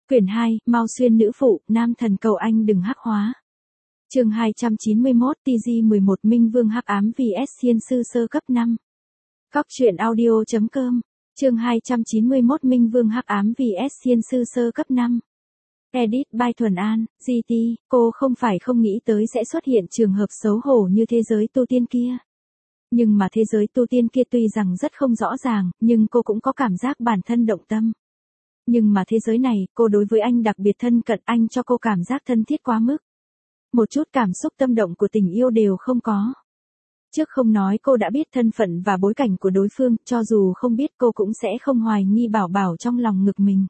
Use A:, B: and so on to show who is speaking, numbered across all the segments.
A: Quyển 2, Mao Xuyên nữ phụ, nam thần cầu anh đừng hắc hóa. Chương 291, TG11 Minh Vương hắc ám vs Thiên sư sơ cấp 5. Cóc truyện audio.com. Chương 291 Minh Vương hắc ám vs Thiên sư sơ cấp 5. Edit by Thuần An, GT, cô không phải không nghĩ tới sẽ xuất hiện trường hợp xấu hổ như thế giới tu tiên kia. Nhưng mà thế giới tu tiên kia tuy rằng rất không rõ ràng, nhưng cô cũng có cảm giác bản thân động tâm. Nhưng mà thế giới này, cô đối với anh đặc biệt thân cận, anh cho cô cảm giác thân thiết quá mức. Một chút cảm xúc tâm động của tình yêu đều không có. Trước không nói cô đã biết thân phận và bối cảnh của đối phương, cho dù không biết cô cũng sẽ không hoài nghi Bảo Bảo trong lòng ngực mình.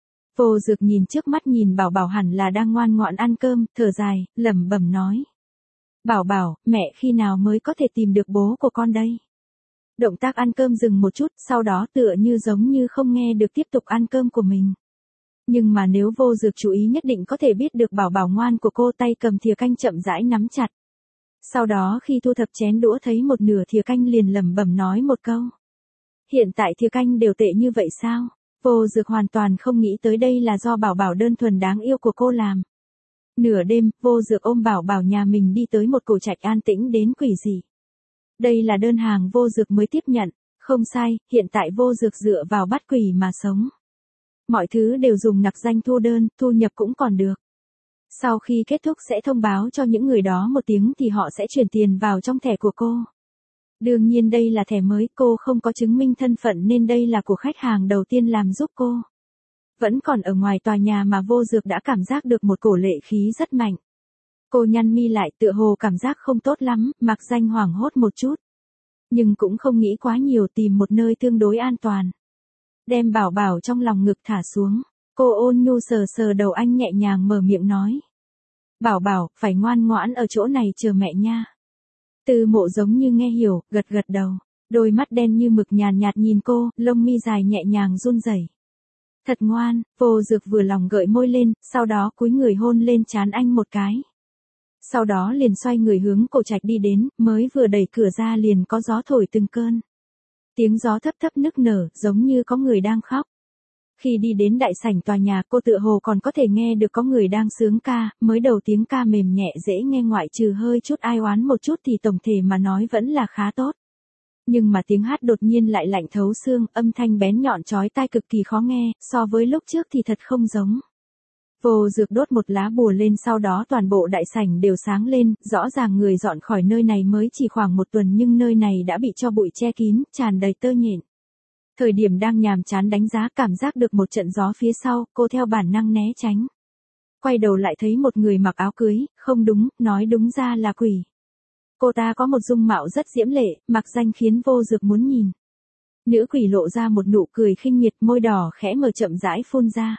A: Vô Dược nhìn trước mắt nhìn Bảo Bảo hẳn là đang ngoan ngoãn ăn cơm, thở dài, lẩm bẩm nói. Bảo Bảo, mẹ khi nào mới có thể tìm được bố của con đây? Động tác ăn cơm dừng một chút, sau đó tựa như giống như không nghe được tiếp tục ăn cơm của mình. Nhưng mà nếu Vô Dược chú ý nhất định có thể biết được Bảo Bảo ngoan của cô, tay cầm thìa canh chậm rãi nắm chặt. Sau đó khi thu thập chén đũa thấy một nửa thìa canh liền lẩm bẩm nói một câu. Hiện tại thìa canh đều tệ như vậy sao? Vô Dược hoàn toàn không nghĩ tới đây là do Bảo Bảo đơn thuần đáng yêu của cô làm. Nửa đêm, Vô Dược ôm Bảo Bảo nhà mình đi tới một cổ trạch an tĩnh đến quỷ dị. Đây là đơn hàng Vô Dược mới tiếp nhận, không sai, hiện tại Vô Dược dựa vào bắt quỷ mà sống. Mọi thứ đều dùng nặc danh thu đơn, thu nhập cũng còn được. Sau khi kết thúc sẽ thông báo cho những người đó một tiếng thì họ sẽ chuyển tiền vào trong thẻ của cô. Đương nhiên đây là thẻ mới, cô không có chứng minh thân phận nên đây là của khách hàng đầu tiên làm giúp cô. Vẫn còn ở ngoài tòa nhà mà Vô Dược đã cảm giác được một cổ lệ khí rất mạnh. Cô nhăn mi lại tựa hồ cảm giác không tốt lắm, mặc danh hoảng hốt một chút. Nhưng cũng không nghĩ quá nhiều, tìm một nơi tương đối an toàn. Đem Bảo Bảo trong lòng ngực thả xuống. Cô ôn nhu sờ sờ đầu anh nhẹ nhàng mở miệng nói. Bảo Bảo, phải ngoan ngoãn ở chỗ này chờ mẹ nha. Từ Mộ giống như nghe hiểu, gật gật đầu. Đôi mắt đen như mực nhàn nhạt nhìn cô, lông mi dài nhẹ nhàng run rẩy. Thật ngoan, Vô Dược vừa lòng gợi môi lên, sau đó cúi người hôn lên trán anh một cái. Sau đó liền xoay người hướng cổ trạch đi đến, mới vừa đẩy cửa ra liền có gió thổi từng cơn. Tiếng gió thấp thấp nức nở, giống như có người đang khóc. Khi đi đến đại sảnh tòa nhà, cô tựa hồ còn có thể nghe được có người đang sướng ca, mới đầu tiếng ca mềm nhẹ dễ nghe ngoại trừ hơi chút ai oán một chút thì tổng thể mà nói vẫn là khá tốt. Nhưng mà tiếng hát đột nhiên lại lạnh thấu xương, âm thanh bén nhọn chói tai cực kỳ khó nghe, so với lúc trước thì thật không giống. Vô Dược đốt một lá bùa lên, sau đó toàn bộ đại sảnh đều sáng lên, rõ ràng người dọn khỏi nơi này mới chỉ khoảng một tuần nhưng nơi này đã bị cho bụi che kín, tràn đầy tơ nhện. Thời điểm đang nhàm chán đánh giá cảm giác được một trận gió phía sau, cô theo bản năng né tránh. Quay đầu lại thấy một người mặc áo cưới, không đúng, nói đúng ra là quỷ. Cô ta có một dung mạo rất diễm lệ, mặc danh khiến Vô Dược muốn nhìn. Nữ quỷ lộ ra một nụ cười khinh miệt, môi đỏ khẽ mở chậm rãi phun ra.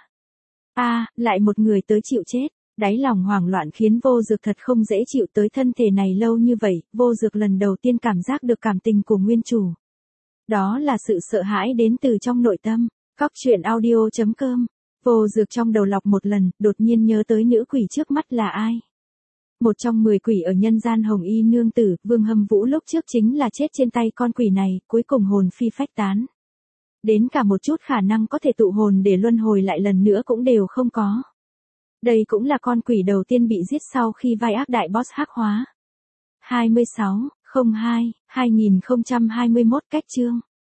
A: Lại một người tới chịu chết. Đáy lòng hoảng loạn khiến Vô Dược thật không dễ chịu, tới thân thể này lâu như vậy, Vô Dược lần đầu tiên cảm giác được cảm tình của nguyên chủ. Đó là sự sợ hãi đến từ trong nội tâm. Cóc truyện audio.com. Vô Dược trong đầu lọc một lần, đột nhiên nhớ tới nữ quỷ trước mắt là ai. Một trong 10 quỷ ở nhân gian Hồng Y nương tử, Vương Hâm Vũ lúc trước chính là chết trên tay con quỷ này, cuối cùng hồn phi phách tán. Đến cả một chút khả năng có thể tụ hồn để luân hồi lại lần nữa cũng đều không có. Đây cũng là con quỷ đầu tiên bị giết sau khi vai ác đại boss hắc hóa. 26/02/2021 cách chương